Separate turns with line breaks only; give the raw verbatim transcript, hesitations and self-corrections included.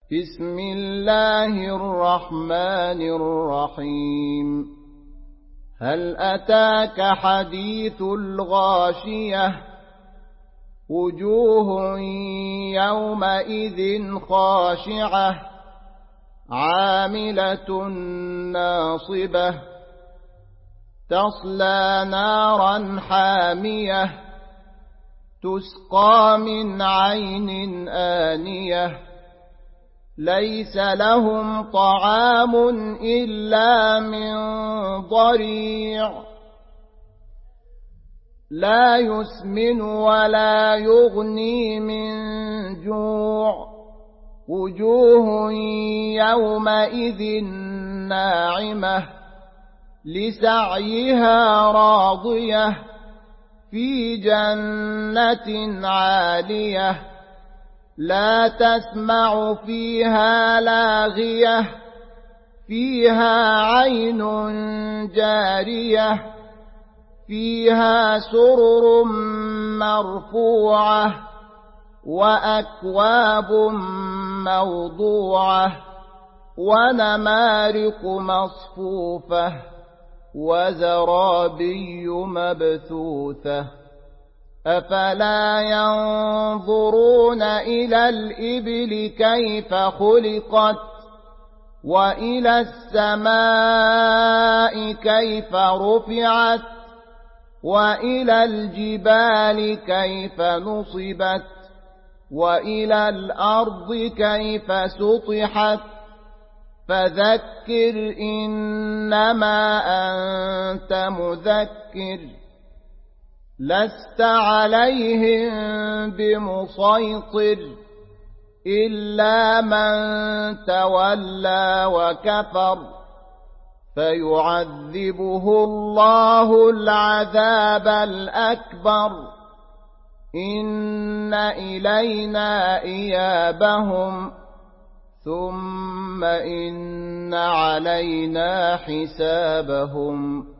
بسم الله الرحمن الرحيم هل أتاك حديث الغاشية وجوه يومئذ خاشعة عاملة ناصبة تصلى نارا حامية تسقى من عين آنية ليس لهم طعام إلا من ضريع لا يسمن ولا يغني من جوع وجوه يومئذ ناعمة لسعيها راضية في جنة عالية لا تسمع فيها لاغية فيها عين جارية فيها سرر مرفوعة وأكواب موضوعة ونمارق مصفوفة وزرابي مبثوثة أفلا ينظرون إلى الإبل كيف خلقت وإلى السماء كيف رفعت وإلى الجبال كيف نصبت وإلى الأرض كيف سطحت فذكر إنما أنت مذكر لست عليهم بمسيطر إلا من تولى وكفر فيعذبه الله العذاب الأكبر إن إلينا إيابهم ثم إن علينا حسابهم